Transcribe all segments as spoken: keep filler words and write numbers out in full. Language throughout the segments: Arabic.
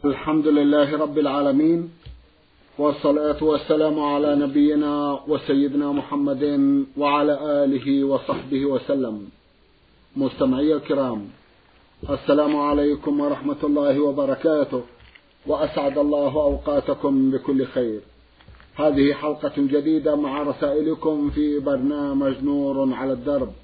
الحمد لله رب العالمين، والصلاة والسلام على نبينا وسيدنا محمد وعلى آله وصحبه وسلم. مستمعي الكرام، السلام عليكم ورحمة الله وبركاته، وأسعد الله أوقاتكم بكل خير. هذه حلقة جديدة مع رسائلكم في برنامج نور على الدرب.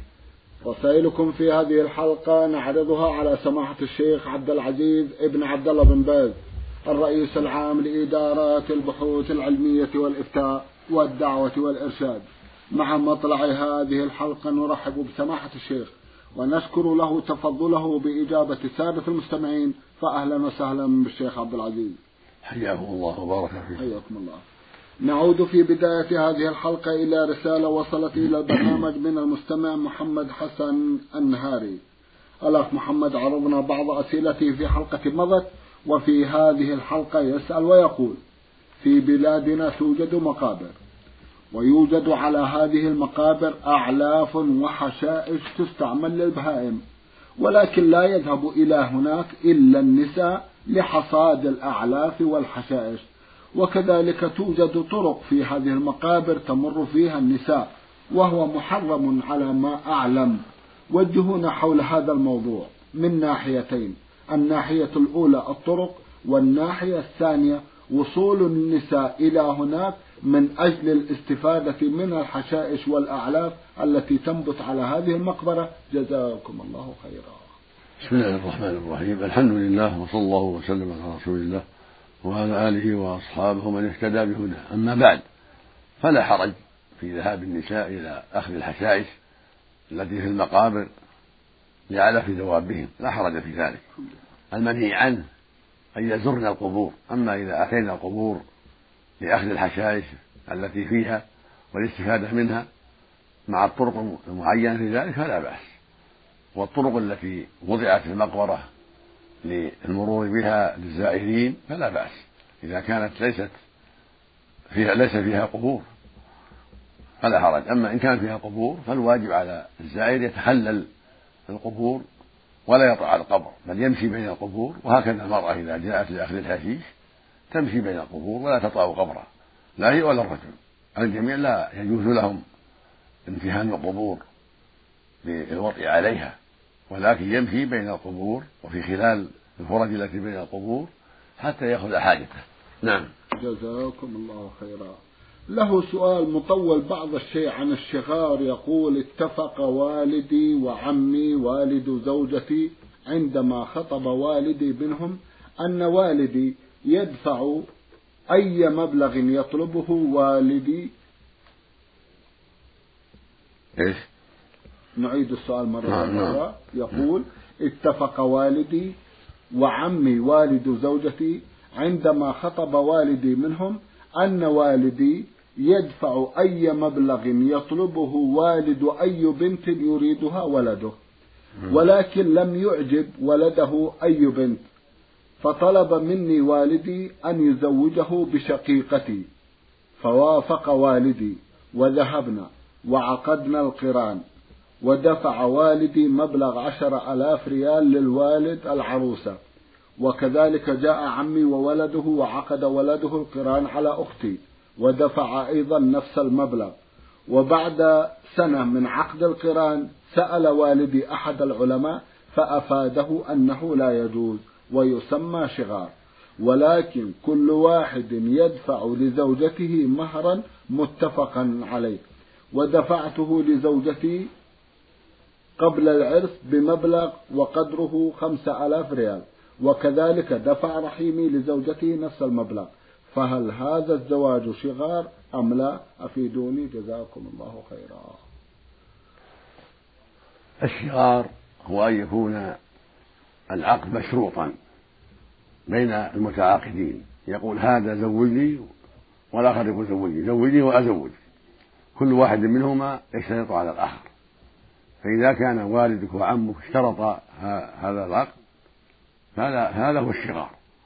رسائلكم في هذه الحلقة نعرضها على سماحة الشيخ عبد العزيز ابن عبد الله بن باز، الرئيس العام لإدارات البحوث العلمية والإفتاء والدعوة والإرشاد. مع مطلع هذه الحلقة نرحب بسماحة الشيخ ونشكر له تفضله بإجابة السادة المستمعين، فأهلا وسهلا بالشيخ عبد العزيز. حياكم الله وبارك فيكم. حياكم الله. نعود في بداية هذه الحلقة إلى رسالة وصلت إلى البرنامج من المستمع محمد حسن النهاري. الأخ محمد عرضنا بعض أسئلته في حلقة مضت، وفي هذه الحلقة يسأل ويقول: في بلادنا توجد مقابر، ويوجد على هذه المقابر أعلاف وحشائش تستعمل للبهائم، ولكن لا يذهب إلى هناك إلا النساء لحصاد الأعلاف والحشائش، وكذلك توجد طرق في هذه المقابر تمر فيها النساء، وهو محرم على ما أعلم. وجهونا حول هذا الموضوع من ناحيتين: الناحية الأولى الطرق، والناحية الثانية وصول النساء إلى هناك من أجل الاستفادة من الحشائش والأعلاف التي تنبت على هذه المقبرة. جزاكم الله خيرا. بسم الله الرحمن الرحيم. الحمد لله، وصلى الله وسلم على رسول الله وعلى آله وأصحابه من اهتدى بهداه. أما بعد، فلا حرج في ذهاب النساء إلى أخذ الحشائش التي في المقابر لعلف دوابهم، لا حرج في ذلك. المنهي عنه أن يزرن القبور، أما إذا أتينا القبور لأخذ الحشائش التي فيها والاستفادة منها مع الطرق المعينة في ذلك فلا بأس. والطرق التي وضعت في المقبرة للمرور بها للزائرين فلا بأس إذا كانت ليست فيها ليس فيها قبور فلا حرج. أما إن كان فيها قبور فالواجب على الزائر يتخلل القبور ولا يطع القبر، بل يمشي بين القبور. وهكذا المرأة إذا جاءت لأخذ الحشيش تمشي بين القبور ولا تطأ قبرها، لا هي ولا الرجل. الجميع لا يجوز لهم امتهان القبور بالوطء عليها، ولكن يمشي بين القبور وفي خلال الفرج التي بين القبور حتى يأخذ حاجته. نعم. جزاكم الله خيرا. له سؤال مطول بعض الشيء عن الشغار، يقول: اتفق والدي وعمي والد زوجتي عندما خطب والدي بينهم أن والدي يدفع أي مبلغ يطلبه والدي. إيش؟ نعيد السؤال مرة نعم أخرى. يقول: اتفق والدي وعمي والد زوجتي عندما خطب والدي منهم أن والدي يدفع أي مبلغ يطلبه والد أي بنت يريدها ولده، ولكن لم يعجب ولده أي بنت، فطلب مني والدي أن يزوجه بشقيقتي، فوافق والدي وذهبنا وعقدنا القران، ودفع والدي مبلغ عشر ألاف ريال للوالد العروسة، وكذلك جاء عمي وولده وعقد ولده القران على أختي ودفع أيضا نفس المبلغ. وبعد سنة من عقد القران سأل والدي أحد العلماء فأفاده أنه لا يجوز ويسمى شغار، ولكن كل واحد يدفع لزوجته مهرا متفقا عليه، ودفعته لزوجتي قبل العرس بمبلغ وقدره خمسة آلاف ريال، وكذلك دفع رحيمي لزوجته نفس المبلغ، فهل هذا الزواج شغار أم لا؟ أفيدوني جزاكم الله خيرا. الشغار هو أن يكون العقد مشروطا بين المتعاقدين، يقول هذا زوجني والآخر يقول زوجني زوجني وأزوج، كل واحد منهما يشترط على الآخر. فإذا كان والدك وعمك اشترطا هذا العقد فهذا هذا هو الشغار.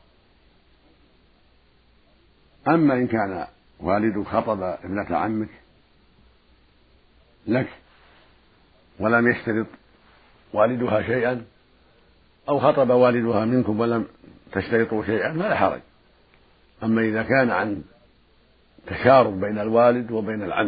أما إن كان والدك خطب ابنة عمك لك ولم يشترط والدها شيئا أو خطب والدها منكم ولم تشترطوا شيئا فلا حرج. أما إذا كان عن تشارط بين الوالد وبين العم،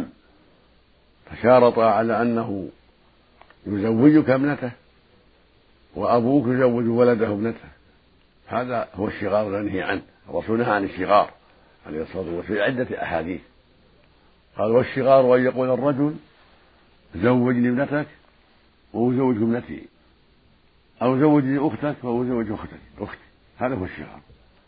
تشارط على أنه يزوجك ابنته وأبوك يزوج ولده ابنته، هذا هو الشغار المنهي عنه. الرسول نهى عن الشغار عليه الصلاة والسلام في عدة أحاديث، قال: والشغار أن يقول الرجل زوجني ابنتك وأزوج ابنتي، أو زوجني أختك وأزوج أختك أختي، هذا هو الشغار.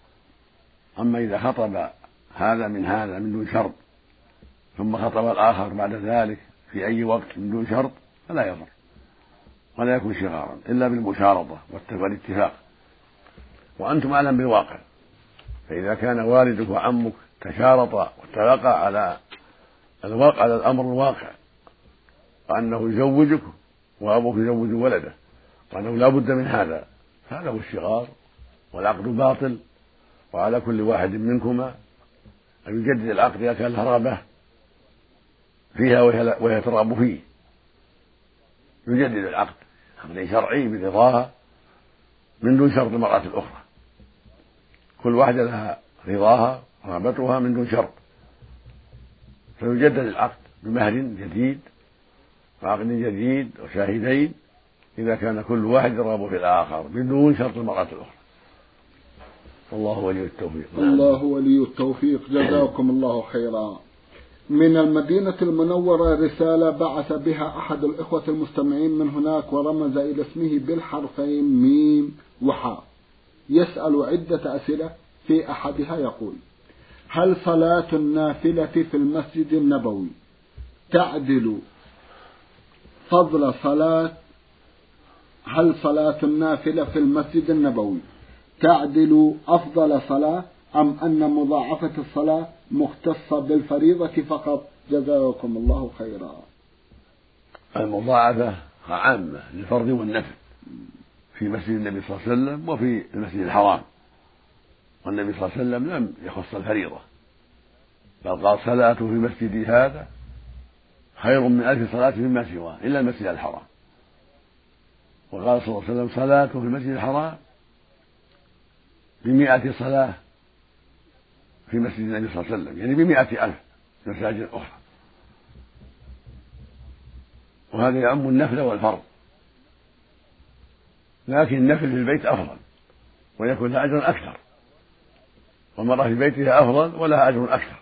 أما إذا خطب هذا من هذا من دون شرط ثم خطب الآخر بعد ذلك في أي وقت من دون شرط فلا يضر ولا يكون شغارا إلا بالمشارطة والاتفاق، وأنتم أعلم بالواقع. فإذا كان والدك وعمك تشارطا واتفقا على الواقع على الأمر الواقع وأنه يزوجك وأبوك يزوج ولده وأنه لا بد من هذا، هذا هو الشغار، والعقد باطل. وعلى كل واحد منكما أن يجدد العقد إذا كان له رغبة فيها وهي ترغب فيه، يجدد العقد عقد شرعي برضاها من دون شرط المرأة الأخرى، كل واحدة لها رضاها رغبتها من دون شرط، فيجدد العقد بمهر جديد وعقد جديد وشاهدين إذا كان كل واحد يرغب في الآخر من دون شرط المرأة الأخرى. الله ولي التوفيق. الله ولي التوفيق. جزاكم الله خيرا. من المدينة المنورة رسالة بعث بها أحد الإخوة المستمعين من هناك ورمز إلى اسمه بالحرفين ميم وحاء، يسأل عدة أسئلة. في أحدها يقول: هل صلاة النافلة في المسجد النبوي تعدل فضل صلاة هل صلاة النافلة في المسجد النبوي تعدل أفضل صلاة، أم أن مضاعفة الصلاة مختصة بالفريضة فقط؟ جزاكم الله خيرا. المضاعفة عامة للفرض والنفل في مسجد النبي صلى الله عليه وسلم وفي المسجد الحرام، والنبي صلى الله عليه وسلم لم يخص الفريضة، بل قال: صلاته في مسجدي هذا خير من ألف صلاة فيما سواه إلا المسجد الحرام. وقال صلى الله عليه وسلم: صلاته في المسجد الحرام بمئة صلاة في مسجد النبي صلى الله عليه وسلم، يعني بمئة ألف في مساجد أخرى. وهذا يعم النفل والفرض، لكن النفل في البيت أفضل ويكون لها أجر أكثر، والمرأة في بيتها أفضل ولها أجر أكثر.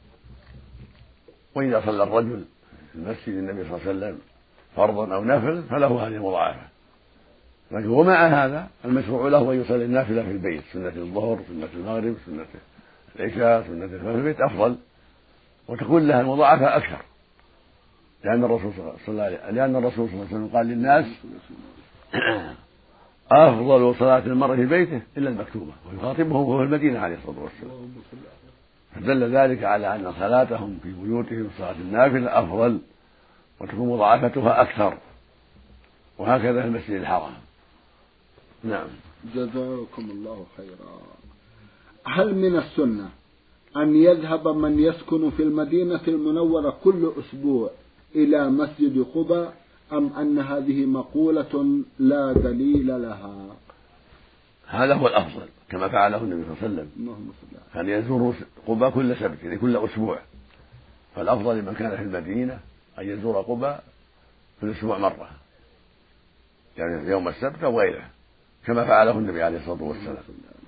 وإذا صلى الرجل في مسجد النبي صلى الله عليه وسلم فرضا أو نفل فله هذه المضاعفة، لكن ومع هذا المشروع له أن يصلي النافلة في البيت، سنة الظهر، سنة المغرب، سنة العشاء، سنة الفجر في البيت أفضل، وتكون لها المضاعفة أكثر، لأن الرسول صلى الله عليه وسلم لأن الرسول صلى الله عليه وسلم قال للناس: أفضل صلاة المرء في بيته إلا المكتوبة، ويخاطبهم وهو في المدينة عليه الصلاة والسلام، فدل ذلك على أن صلاتهم في بيوتهم صلاة النافلة أفضل وتكون مضاعفتها أكثر، وهكذا في المسجد الحرام. نعم. جزاكم الله خيرا. هل من السنة أن يذهب من يسكن في المدينة المنورة كل أسبوع إلى مسجد قباء، أم أن هذه مقولة لا دليل لها؟ هذا هو الأفضل كما فعله النبي صلى الله عليه وسلم، كان يزور قباء كل سبت يعني كل أسبوع، فالأفضل لمن كان في المدينة أن يزور قباء في الأسبوع مرة، يعني يوم السبت أو غيره كما فعله النبي عليه الصلاة والسلام،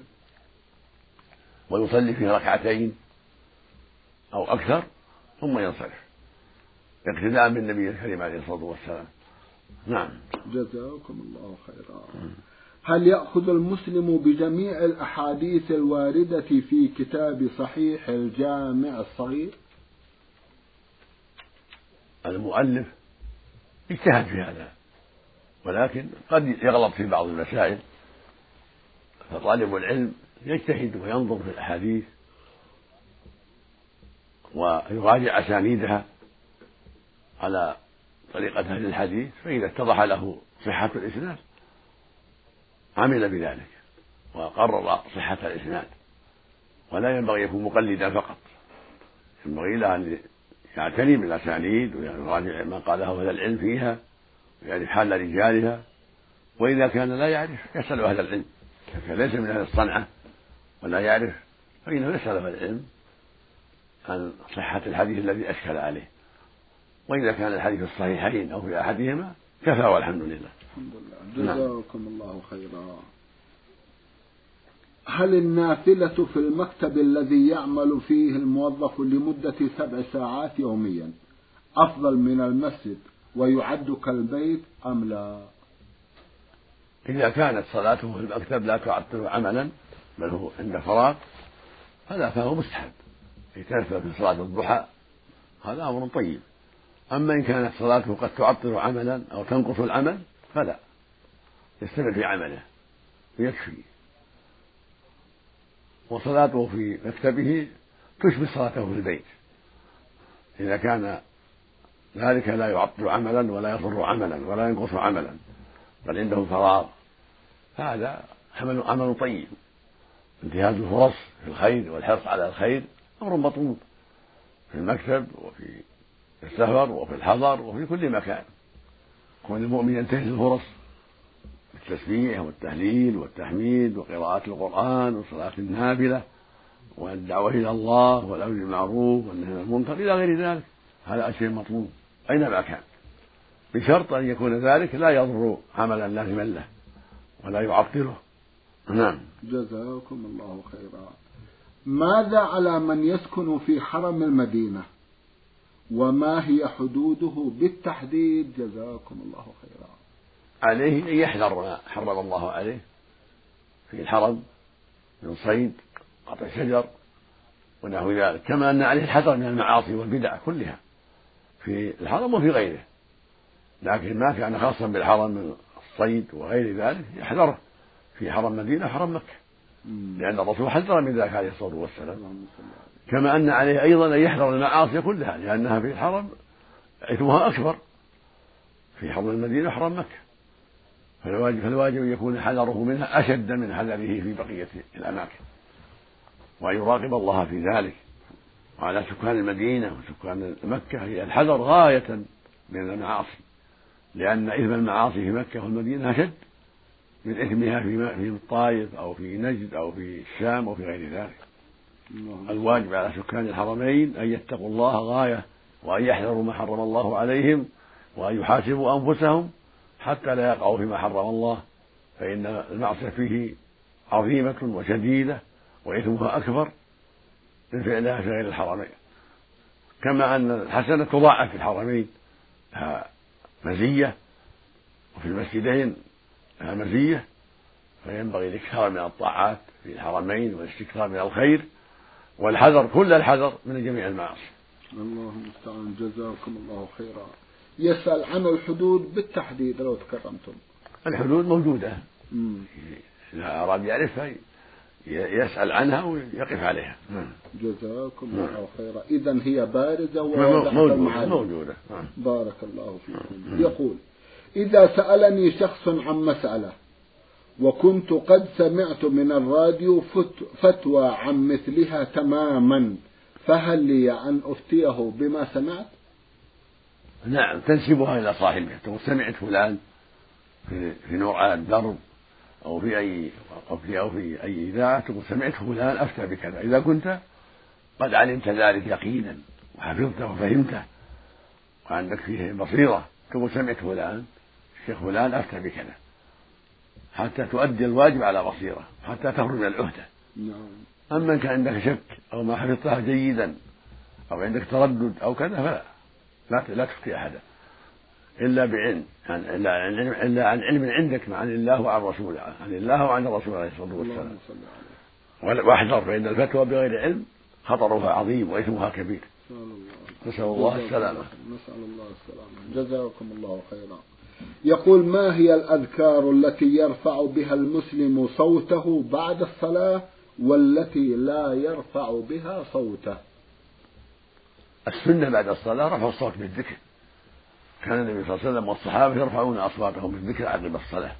ويصلي فيه ركعتين أو أكثر ثم ينصرف اقتداء بالنبي الكريم عليه الصلاة والسلام. نعم. جزاكم الله خيرا. هل يأخذ المسلم بجميع الأحاديث الواردة في كتاب صحيح الجامع الصغير؟ المؤلف اجتهد في هذا، ولكن قد يغلط في بعض المسائل، فطالب العلم يجتهد وينظر في الأحاديث ويراجع أسانيدها على طريقة أهل الحديث، فإذا اتضح له صحة الإسناد عمل بذلك وقرر صحة الإسناد، ولا ينبغي يكون مقلدا فقط، ينبغي له أن يعتني بالأسانيد ويراجع ما قاله أهل العلم فيها ويعرف حال رجالها وإذا كان لا يعرف يسأل أهل العلم، إذا كان ليس من أهل الصنعة ولا يعرف فإنه يسأل أهل العلم عن صحة الحديث الذي أشكل عليه، وإذا كان الحديث الصحيحين أو في أحدهما كفى والحمد لله. الحمد لله. جزاكم الله خيرا. هل النافلة في المكتب الذي يعمل فيه الموظف لمدة سبع ساعات يوميا أفضل من المسجد ويعد كالبيت أم لا؟ إذا كانت صلاته في المكتب لا تعطل عملا بل هو عند فراغ فلا، فهو مستحب يتنفل في صلاة الضحى، هذا أمر طيب. أما إن كانت صلاته قد تعطل عملا أو تنقص العمل فلا، يستمر في عمله ويكفي. وصلاته في مكتبه تشبه صلاته في البيت إذا كان ذلك لا يعطل عملا ولا يضر عملا ولا ينقص عملا بل عنده فراغ، هذا عمل عمل طيب. انتهاز الفرص في الخير والحرص على الخير أمر مطلوب في المكتب وفي السفر وفي الحضر وفي كل مكان. كون المؤمن ينتهز الفرص بالتسبيح والتهليل والتحميد وقراءة القرآن وصلاة النافلة والدعوة إلى الله والأمر بالمعروف والنهي عن المنكر إلى غير ذلك، هذا شيء مطلوب أينما كان، بشرط أن يكون ذلك لا يضر عملا لازما له ولا يعطله. نعم. جزاكم الله خيرا. ماذا على من يسكن في حرم المدينة وما هي حدوده بالتحديد؟ جزاكم الله خيرا. عليه أن يحذر ما حرم الله عليه في الحرم من صيد قطع شجر ونحو ذلك، كما أن عليه الحذر من المعاصي والبدع كلها في الحرم وفي غيره، لكن ما كان خاصا بالحرم من الصيد وغير ذلك يحذره في حرم مدينة حرم مكة، لأن الرسول حذر من ذلك عليه الصلاة والسلام. كما أن عليه أيضا أن يحذر المعاصي كلها لأنها في الحرم إثمها أكبر في حرم المدينة حرم مكة، فالواجب, فالواجب أن يكون حذره منها أشد من حذره في بقية الأماكن، وأن يراقب الله في ذلك. وعلى سكان المدينة وسكان مكة هي الحذر غاية من المعاصي، لأن إثم المعاصي في مكة والمدينة أشد من إثمها في الطائف أو في نجد أو في الشام أو في غير ذلك. الواجب على سكان الحرمين أن يتقوا الله غاية وأن يحذروا ما حرم الله عليهم وأن يحاسبوا أنفسهم حتى لا يقعوا فيما حرم الله، فإن المعصية فيه عظيمة وشديدة وإثمها أكبر من فعلها في غير الحرمين. كما أن الحسنة تضاعف في الحرمين لها مزية وفي المسجدين لها مزية، فينبغي الاكثار من الطاعات في الحرمين والاستكثار من الخير والحذر كل الحذر من جميع المعاصي. الله المستعان. جزاكم الله خيرا. يسأل عن الحدود بالتحديد لو تكرمتم. الحدود موجودة، إذا أراد يعرفها يسأل عنها ويقف عليها. جزاكم الله خيرا. إذن هي بارزة وموجودة موجودة. بارك الله فيكم. يقول: إذا سألني شخص عن مسألة وكنت قد سمعت من الراديو فتوى عن مثلها تماما، فهل لي أن أفتيه بما سمعت؟ نعم، تنسبها إلى صاحبه، تقول سمعت فلان في في نوع الدرب أو في أي أو في أو في أي إذاعة، تقول سمعت فلان أفتى بكذا. إذا كنت قد علمت ذلك يقينا وحفظته وفهمته وعندك فيه بصيرة، تقول سمعت فلان الشيخ فلان أفتى بكذا، حتى تؤدي الواجب على بصيرة حتى تخرج من العهدة. أما إن كان عندك شك أو ما حفظتها جيدا أو عندك تردد أو كذا فلا لا لا تفتي أحدا إلا بعلم، يعني إلا عن علم إلا عن علم عندك عن الله وعن رسوله، عن الله وعن الرسول عليه الصلاة والسلام. واحذر، فإن الفتوى بغير علم خطرها عظيم وإثمها كبير. نسأل الله السلامة. نسأل الله السلامة. جزاكم الله خيرا. يقول: ما هي الأذكار التي يرفع بها المسلم صوته بعد الصلاة والتي لا يرفع بها صوته؟ السنة بعد الصلاة رفع الصوت بالذكر، كان النبي صلى الله عليه وسلم والصحابة يرفعون أصواتهم بالذكر عقب الصلاة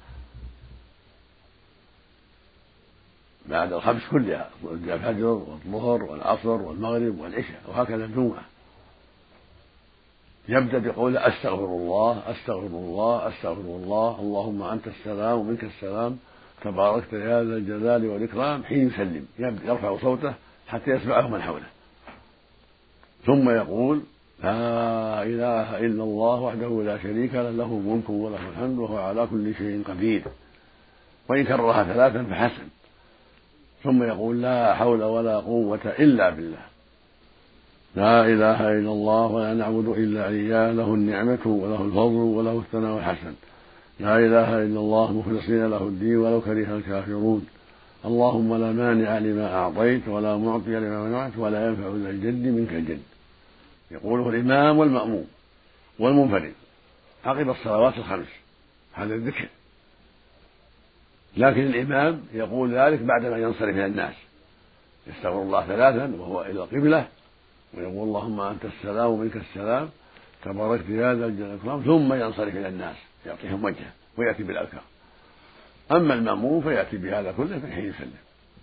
بعد الخمس كلها، الفجر والظهر والعصر والمغرب والعشاء، وهكذا الجمعة. يبدأ بقول أستغفر الله أستغفر الله أستغفر الله اللهم أنت السلام ومنك السلام تباركت يا ذا الجلال والإكرام حين يسلم، يرفع صوته حتى يسمعه من حوله، ثم يقول لا إله إلا الله وحده لا شريك له له الملك وله الحمد وهو على كل شيء قدير، وإن كررها ثلاثا فحسن، ثم يقول لا حول ولا قوة إلا بالله، لا إله إلا الله ولا نعبد إلا إياه له النعمة وله الفضل وله الثناء الحسن، لا إله إلا الله مخلصين له الدين ولو كره الكافرون، اللهم لا مانع لما أعطيت ولا معطي لما منعت ولا ينفع ذا الجد منك الجد. يقوله الإمام والمأموم والمنفرد عقب الصلوات الخمس، هذا الذكر، لكن الإمام يقول ذلك بعدما ينصرف إلى الناس، يستغفر الله ثلاثا وهو إلى القبلة ويقول اللهم أنت السلام ومنك السلام تباركت يا ذا الجلال والإكرام، ثم ينصرف إلى الناس يعطيهم وجهه ويأتي بالأذكار. أما المأموم فيأتي بهذا كله في حين يسلم،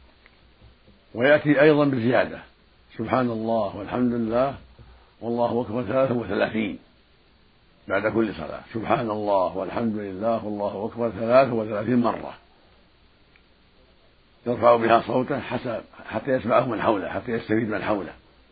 ويأتي أيضا بزيادة سبحان الله والحمد لله والله أكبر ثلاثة وثلاثين بعد كل صلاة، سبحان الله والحمد لله والله أكبر ثلاثة وثلاثين مرة، يرفع بها صوته حتى يسمعه من حوله، حتى يستفيد من حوله،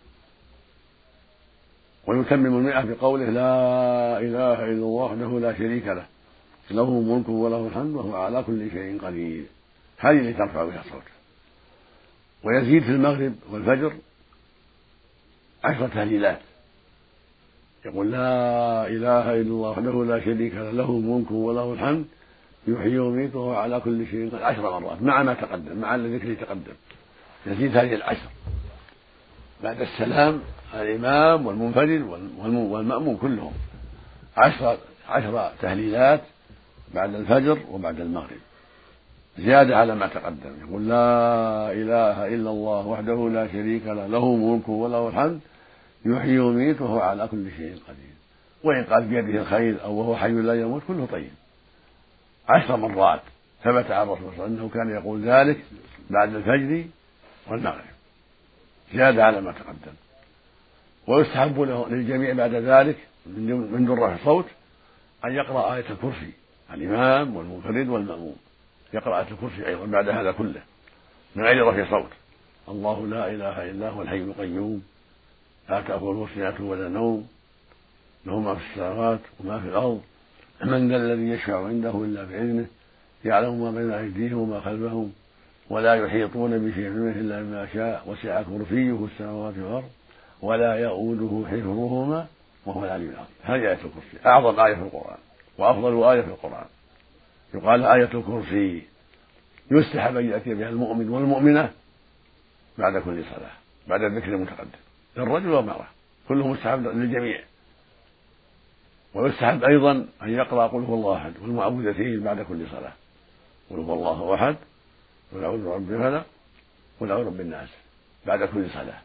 ويتمم المئة بقوله لا إله إلا الله وحده لا شريك له له الملك وله الحمد وهو على كل شيء قدير، هذه التي ترفع بها صوته. ويزيد في المغرب والفجر عشر تهليلات، يقول لا إله إلا الله وحده لا شريك له له الملك وله الحمد يحيي ويميت وهو على كل شيء قدير عشر مرات مع ما تقدم، مع الذكر اللي تقدم، يزيد هذه العشر. بعد السلام الإمام والمنفرد والمأموم كلهم عشر عشر تهليلات بعد الفجر وبعد المغرب زيادة على ما تقدم، يقول لا إله إلا الله وحده لا شريك له له الملك وله الحمد يحيي ويميت وهو على كل شيء قدير، وإن قال بيده الخير أو وهو حي لا يموت كله طيب. عشر مرات ثبت عن الرسول صلى الله عليه وسلم أنه كان يقول ذلك بعد الفجر والمغرب زيادة على ما تقدم. ويستحب للجميع بعد ذلك من دون رفع الصوت أن يقرأ آية الكرسي، الإمام والمنفرد والمأموم يقرأ آية الكرسي أيضا بعد هذا كله من غير رفع صوت، الله لا إله إلا هو الحي القيوم لا تأخذه سنة ولا نوم له ما في السماوات وما في الأرض من ذا الذي يشفع عنده إلا بإذنه يعلم ما بين أيديهم وما خلفهم ولا يحيطون بشيء منه إلا بما شاء وسع كرسيه السماوات والأرض ولا يؤوده حفظهما وهو العلي العظيم. هذه آية الكرسي أعظم آية في القرآن وأفضل آية في القرآن، يقال آية الكرسي. يستحب أن يأتي بها المؤمن والمؤمنة بعد كل صلاة بعد الذكر المتقدم للرجل والمرأة كله مستحب للجميع. ويستحب أيضا أن يقرأ قل هو الله أحد والمعوذتين بعد كل صلاة، قل هو الله أحد قل أعوذ برب الفلق قل أعوذ برب الناس بعد كل صلاة،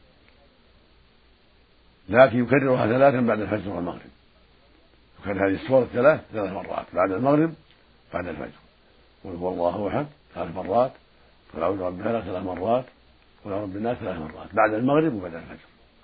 لكن يكررها ثلاثا بعد الفجر والمغرب، يكرر هذه السورة الثلاث ثلاث مرات بعد المغرب بعد الفجر، قل هو الله أحد ثلاث مرات قل أعوذ برب الفلق ثلاث مرات قل أعوذ برب الناس ثلاث مرات بعد المغرب وبعد الفجر.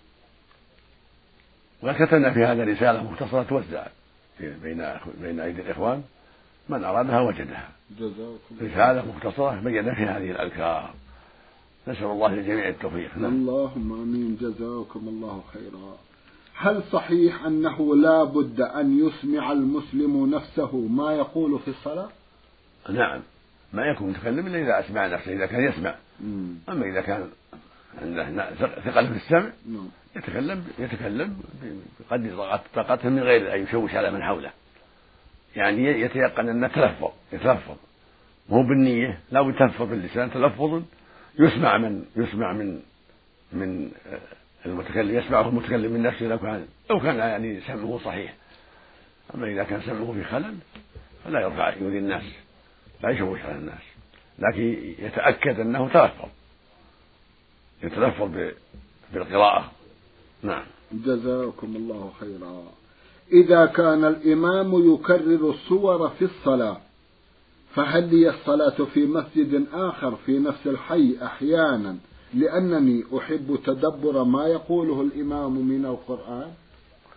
وكتبنا في هذا رسالة مختصرة توزع بين بين أيدي الإخوان من أرادها وجدها، رسالة مختصرة بين فيها هذه الأذكار. نسأل الله للجميع التوفيق. اللهم آمين. جزاكم الله خيرا. هل صحيح أنه لا بد أن يسمع المسلم نفسه ما يقول في الصلاة؟ نعم، ما يكون متكلم إلا إذا أسمع نفسه، إذا كان يسمع. مم. أما إذا كان عنده ثقل في السمع مم. يتكلم يتكلم بقدر طاقته من غير أن يشوش على من حوله، يعني يتيقن أنه تلفظ يتلفظ مو بالنية، لا يتلفظ باللسان تلفظ يسمع من يسمع من من المتكلم، يسمعه المتكلم من نفسه لو كان لو كان يعني سمعه صحيح. أما إذا كان سمعه في خلل فلا يرفع يؤذي الناس، لا يشوش على الناس، لكن يتأكد أنه تلفظ يتلفظ بالقراءة. نعم. جزاكم الله خيرا. إذا كان الإمام يكرر السور في الصلاة فهل لي الصلاة في مسجد آخر في نفس الحي أحيانا لأنني أحب تدبر ما يقوله الإمام من القرآن؟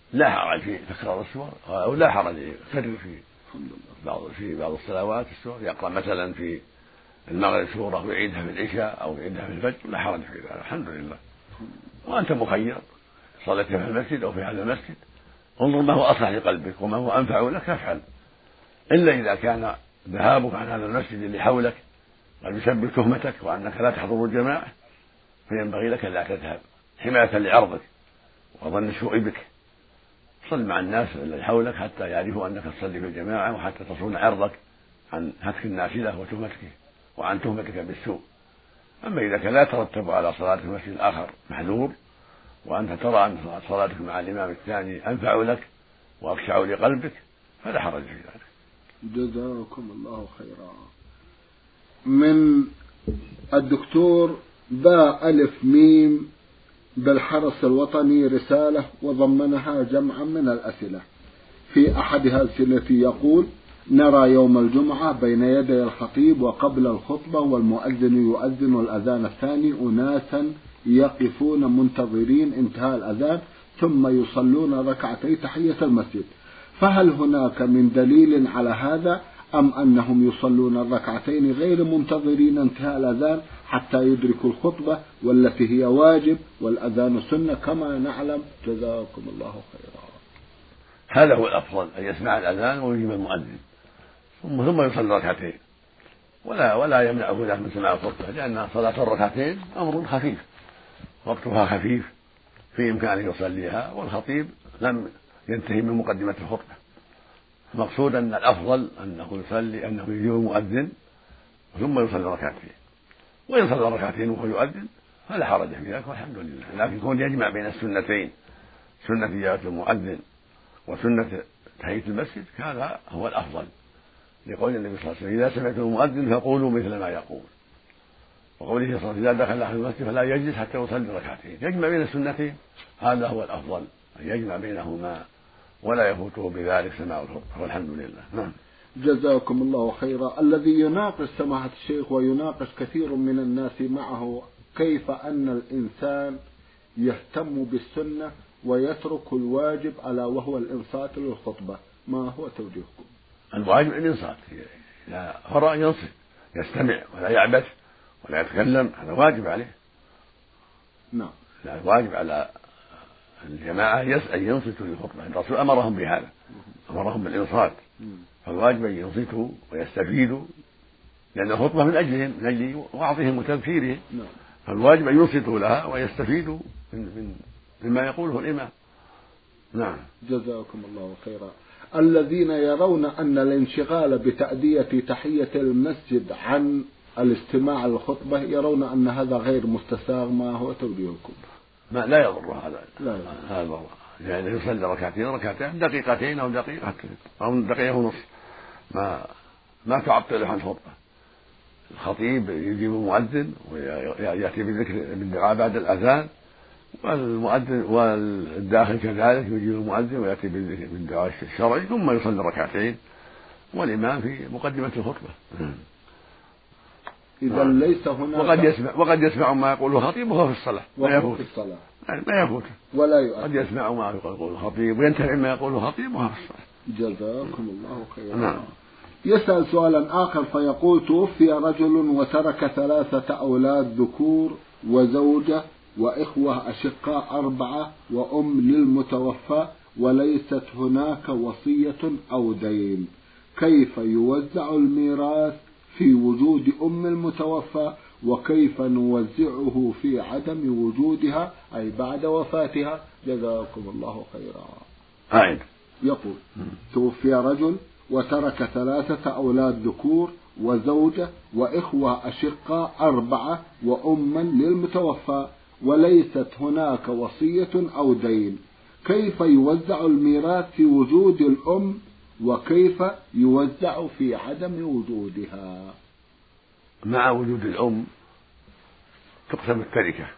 لا حرج في تكرار السور، أو لا حرج يكرر في بعض في بعض الصلوات السور، يقرأ مثلا في المغرب سورة ويعيدها في العشاء أو يعيدها في الفجر، لا حرج في ذلك، الحمد لله. وأنت مخير، صليت في المسجد أو في هذا المسجد، انظر ما هو أصلح لقلبك وما هو أنفع لك فافعل، إلا إذا كان ذهابك عن هذا المسجد اللي حولك قد يسبب تهمتك وأنك لا تحضر الجماعة، فينبغي لك لا تذهب حماية لعرضك وظن السوء بك. صل مع الناس الذي حولك حتى يعرفوا أنك تصلي في الجماعة، وحتى تصون عرضك عن هتك النافلة وتهمتك وعن تهمتك بالسوء. أما إذا كان لا ترتب على صلاة في مسجد آخر محذور، وأنت ترى أن صلاتك مع الإمام الثاني أنفع لك وأخشع لقلبك، فلا حرج في ذلك. جزاكم الله خيرا. من الدكتور باء ألف ميم بالحرس الوطني رسالة وضمنها جمعا من الأسئلة. في أحدها التي يقول: نرى يوم الجمعة بين يدي الخطيب وقبل الخطبة والمؤذن يؤذن الأذان الثاني أناسا يقفون منتظرين انتهاء الأذان ثم يصلون ركعتي تحية المسجد، فهل هناك من دليل على هذا أم أنهم يصلون الركعتين غير منتظرين انتهاء الأذان حتى يدركوا الخطبة والتي هي واجب والأذان سنة كما نعلم؟ جزاكم الله خيرا. هذا هو الأفضل، أن يسمع الأذان ويجيب المؤذن ثم ثم يصلي ركعتين، ولا ولا يمنعه ذلك من سماع الخطبة، لأن صلاة الركعتين أمر خفيف، وقتها خفيف في إمكانه يصليها، والخطيب لم ينتهي من مقدمة الخطبة. المقصود أن الأفضل أنه يصلي أنه يجيب المؤذن ثم يصلي ركعتين، وإن صلى ركعتين وهو يؤذن فلا حرج في ذلك والحمد لله. لكن يكون يجمع بين السنتين، سنة إجابة المؤذن وسنة تحية المسجد، هذا هو الأفضل، لقول النبي صلى الله عليه وسلم: إذا سمعتم المؤذن فقولوا مثل ما يقول. وقوله صلى الله عليه وسلم: إذا دخل أحد المسجد فلا يجلس حتى يصلي ركعتين. يجمع بين السنتين، هذا هو الأفضل، أن يجمع بينهما ولا يفوته بذلك سماع الخطبة، والحمد لله. نعم. جزاكم الله خيرا. الذي يناقش سماحة الشيخ ويناقش كثير من الناس معه: كيف أن الإنسان يهتم بالسنة ويترك الواجب ألا وهو الإنصات للخطبة، ما هو توجيهكم؟ الواجب الإنصات، إذا فرأ ينصت يستمع ولا يعبث ولا يتكلم، هذا واجب عليه. نعم. لا، الواجب على الجماعة أن ينصتوا للخطبة، الرسول أمرهم بهذا، أمرهم بالإنصات، فالواجب أن ينصتوا ويستفيدوا، لأن الخطبة من أجلهم، من أجل وعظهم وتذكيرهم، فالواجب أن ينصتوا لها ويستفيدوا من, من مما يقوله الإمام. نعم. جزاكم الله خيرا. الذين يرون أن الانشغال بتأدية تحية المسجد عن الاستماع للخطبة يرون أن هذا غير مستساغ، ما هو توجيهكم؟ ما لا يضر هذا، لا هذا يعني يصلي ركعتين ركعتين دقيقتين أو دقيقة أو دقيقة ونصف، ما ما تعطله عن الخطبة. الخطيب يجيب المؤذن ويأتي بالذكر بالدعاء بعد الأذان، والمؤذن والداخل كذلك يجيب المؤذن ويأتي بالدعاء الشرعي، ثم يصلي ركعتين والإمام في مقدمة الخطبة. إذا ليس هناك وقد يسمع وقد يسمع ما يقوله الخطيب وهو في الصلاة، ما يفوت الصلاة، ما يفوت ولا يؤثر. قد يسمع ما يقول الخطيب وينتفع ما يقوله الخطيب وهو في الصلاة. جزاكم الله خيرا. نعم. يسأل سؤالا آخر فيقول: توفي رجل وترك ثلاثة أولاد ذكور وزوجة وإخوة أشقاء أربعة وأم للمتوفى، وليست هناك وصية أو دين، كيف يوزع الميراث في وجود أم المتوفى، وكيف نوزعه في عدم وجودها أي بعد وفاتها؟ جزاكم الله خيرا. أعد. يقول: توفي رجل وترك ثلاثة أولاد ذكور وزوجة وإخوة أشقاء أربعة وأما للمتوفى، وليست هناك وصية أو دين، كيف يوزع الميراث في وجود الأم، وكيف يوزع في عدم وجودها؟ مع وجود الأم تقسم التركة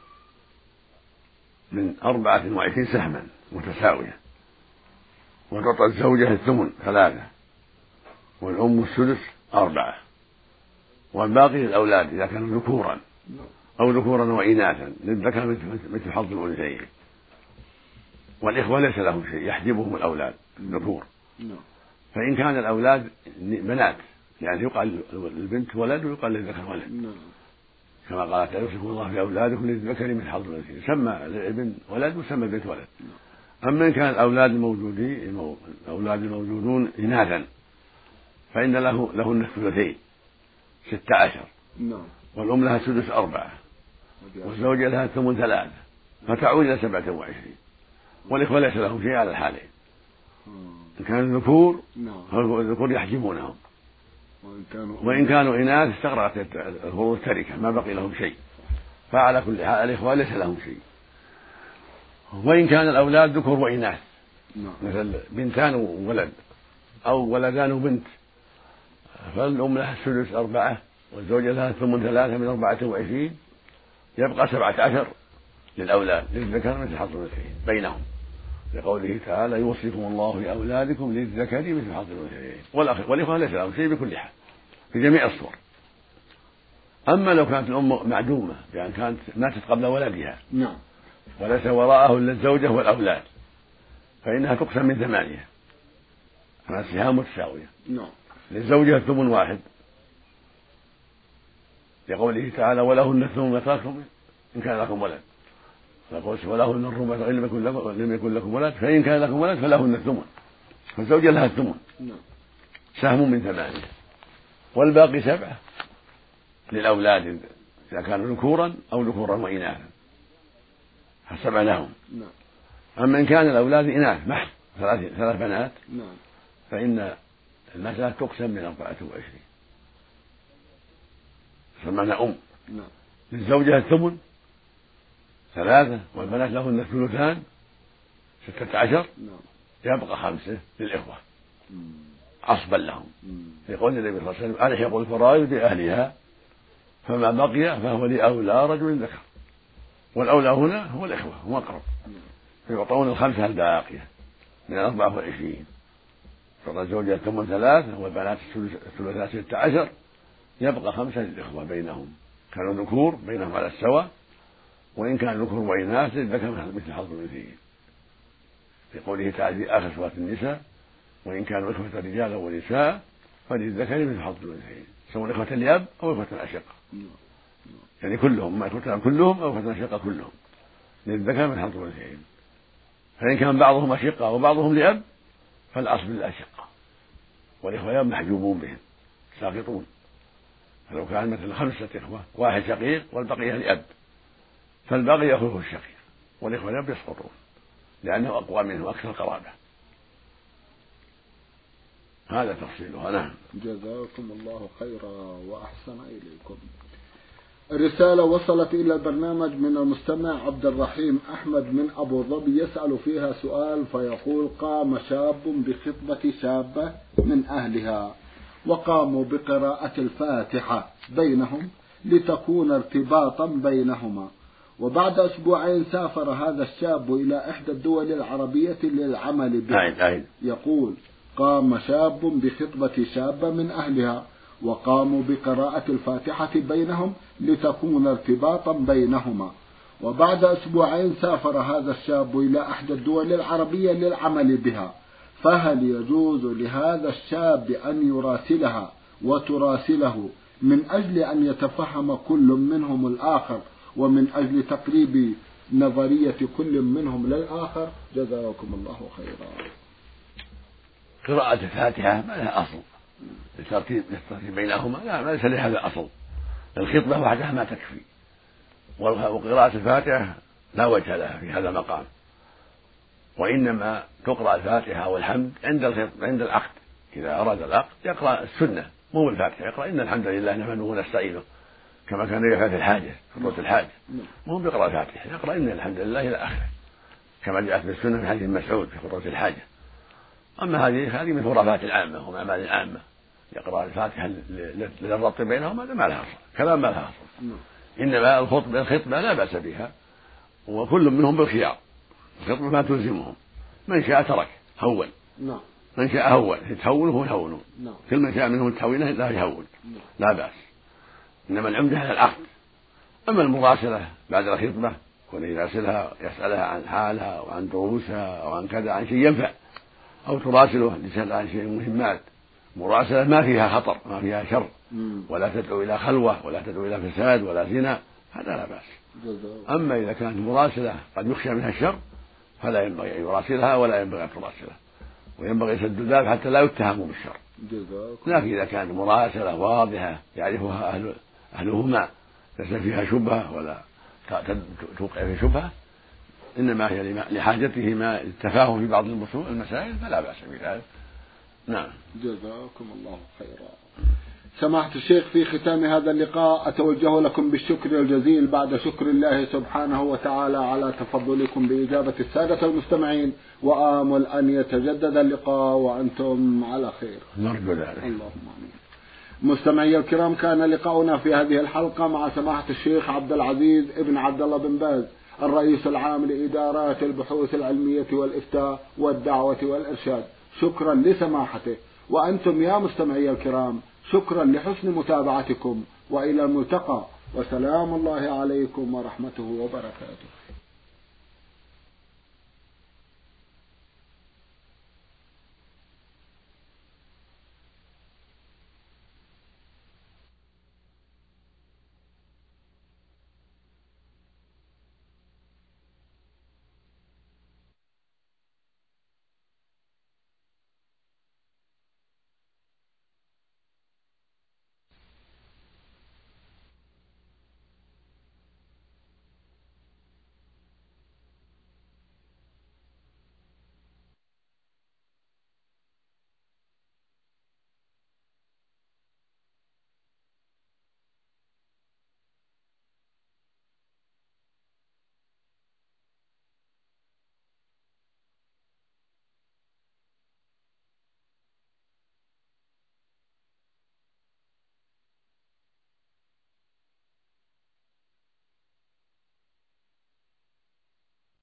من أربعة وعشرين سهما متساوية، وتعطى الزوجة الثمن ثلاثة، والأم السدس أربعة، والباقي للأولاد إذا كانوا ذكورا أو ذكورا وإناثا، للذكر مثل حظ الأنثيين. والإخوة ليس لهم شيء يحجبهم الأولاد الذكور. نعم. فإن كان الأولاد بنات يعني يقال للبنت ولد ويقال للذكر ولد. نعم. كما قال تعالى يوصيكم الله في أولادكم للذكر مثل حظ الأنثيين، سمى الابن ولد وسمى البنت ولد. نعم. أما إن كان الأولاد الموجودين الأولاد الموجودون إناثا فإن له لهن الثلثين ستة عشر. نعم. والأم لها سدس أربعة والزوجة لها ثمن ثلاثة فتعود إلى سبعة وعشرين. والإخوة ليس لهم شيء على الحالين. إن كانوا ذكور فالذكور يحجبونهم، وإن كانوا إناث استغرقت الفروض التركة ما بقي لهم شيء. فعلى كل حال الإخوة ليس لهم شيء. وإن كان الأولاد ذكور وإناث مثل بنتان وولد أو ولدان وبنت فالأم لها السدس أربعة والزوجة لها ثمن ثلاثة من أربعة وعشرين يبقى سبعة عشر للأولاد للذكر مثل حظ الأنثيين بينهم، لقوله تعالى يوصيكم الله في أولادكم للذكر مثل حظ الأنثيين. والإخوة ليس لهم شيء بكل حال في جميع الصور. أما لو كانت الأم معدومة بأن كانت ماتت قبل ولدها نعم وليس وراءه إلا الزوجة والأولاد فإنها تقسم من ثمانية على السهام متساوية. نعم. للزوجة ثمن واحد لقوله تعالى ولهن الثمن ما تركتم إن كان لكم ولد، فقلت ولهن الربع إن لم يكن لكم لم يكن لكم ولد فإن كان لكم ولد فلهن الثمن فالزوجة لها الثمن سهم من ثمانية والباقي سبعة للأولاد إذا كانوا ذكورا أو ذكورا وإناثا فسبع لهم. أما إن كان الأولاد إناث محض ثلاث ثلاث بنات فإن المسألة تقسم من أربعة وعشرين سمعنا أم. للزوجة الثمن ثلاثة والبنات لهن الثلثان ستة عشر يبقى خمسة للإخوة عصبا لهم يقول النبي صلى الله عليه وسلم ألحق الفرائض بأهلها فما بقي فهو لأولى رجل ذكر، والأولى هنا هو الإخوة هم أقرب فيعطون الخمسة الباقية من أربعة وعشرين. تعطى الزوجة ثمن ثلاثة والبنات الثلثان ستة عشر يبقى خمسة للإخوة بينهم كانوا ذكور بينهم على السواء، وإن كان ذكر وإناث للذكر مثل حظ الأنثيين في قوله تعالى في آخر سورة النساء وإن كانوا إخوة رجالا ونساء فللذكر مثل حظ الأنثيين سواء إخوة لأب أو إخوة أشقة يعني كلهم ما إخوة كلهم أو إخوة أشقة كلهم للذكر مثل حظ الأنثيين. فإن كان بعضهم أشقة وبعضهم لأب فالأصل للأشقة والإخوة لأب محجوبون بهم ساقطون. فلو كان مثل خمسة إخوة واحد شقيق والبقية لأب فالباقي يأخذه الشقيق والإخوة لأب يسقطون لأنه أقوى منه أكثر قرابة. هذا تفصيلها. نعم. جزاكم الله خيرا وأحسن إليكم. الرسالة وصلت إلى البرنامج من المستمع عبد الرحيم أحمد من أبو ظبي يسأل فيها سؤال فيقول قام شاب بخطبة شابة من أهلها وقاموا بقراءة الفاتحة بينهم لتكون ارتباطا بينهما، وبعد أسبوعين سافر هذا الشاب إلى إحدى الدول العربية للعمل به. يقول قام شاب بخطبة شابة من أهلها وقاموا بقراءة الفاتحة بينهم لتكون ارتباطا بينهما، وبعد أسبوعين سافر هذا الشاب إلى إحدى الدول العربية للعمل بها، فهل يجوز لهذا الشاب أن يراسلها وتراسله من أجل أن يتفهم كل منهم الآخر ومن أجل تقريب نظرية كل منهم للآخر؟ جزاكم الله خيرا. قراءة الفاتحة ما لها أصل للترتيب بينهما، لا ليس لهذا أصل. الخطبة وحدها ما تكفي، وقراءة الفاتحة لا وجه لها في هذا المقام، وإنما تقرأ الفاتحة والحمد عند الخطبة عند العقد. إذا أراد العقد يقرأ السنة مو الفاتحة، يقرأ إن الحمد لله نحمده ونستعينه كما كان يفعل في الحاجة في خطبة الحاجة، مو بيقرأ الفاتحة، يقرأ إن الحمد لله إلى آخره كما جاءت في السنة في حديث مسعود في خطبة الحاجة. أما هذه هذه من خرافات العامة ومن أعمال العامة، يقرأ الفاتحة للربط بينهم هذا ما لها أصل، كلام ما لها أصل. إنما الخطبة الخطبة لا بأس بها وكل منهم بالخيار، الخطبة ما تلزمهم، من شاء ترك هون من شاء هون يتهون هو يهونون، كل من شاء منهم التهوينه لا يهون لا بأس، إنما العمدة على العقد. أما المراسلة بعد الخطبة كون يراسلها يسألها عن حالها وعن دروسها أو عن كذا، عن شيء ينفع، أو تراسله لتسأل عن شيء مهمات، مراسلة ما فيها خطر ما فيها شر، ولا تدعو إلى خلوة ولا تدعو إلى فساد ولا زنا، هذا لا بأس. أما إذا كانت مراسلة قد يخشى منها الشر فلا ينبغي أن يراسلها ولا ينبغي أن تراسله، وينبغي سد الباب حتى لا يتهموا بالشر. لكن إذا كانت مراسلة واضحة يعرفها أهل أهلهما ليس فيها شبهة ولا توقع في شبهة، إنما هي لحاجتهما التفاهم في بعض المسائل فلا بأس بذلك. نعم. جزاكم الله خيرا. سماحة الشيخ، في ختام هذا اللقاء أتوجه لكم بالشكر الجزيل بعد شكر الله سبحانه وتعالى على تفضلكم بإجابة السادة المستمعين، وآمل أن يتجدد اللقاء وأنتم على خير. نرجو ذلك. اللهم آمين. مستمعي الكرام، كان لقاؤنا في هذه الحلقة مع سماحة الشيخ عبد العزيز ابن عبد الله بن باز، الرئيس العام لإدارات البحوث العلمية والإفتاء والدعوة والإرشاد. شكرا لسماحته، وأنتم يا مستمعي الكرام شكرا لحسن متابعتكم، وإلى الملتقى، وسلام الله عليكم ورحمته وبركاته.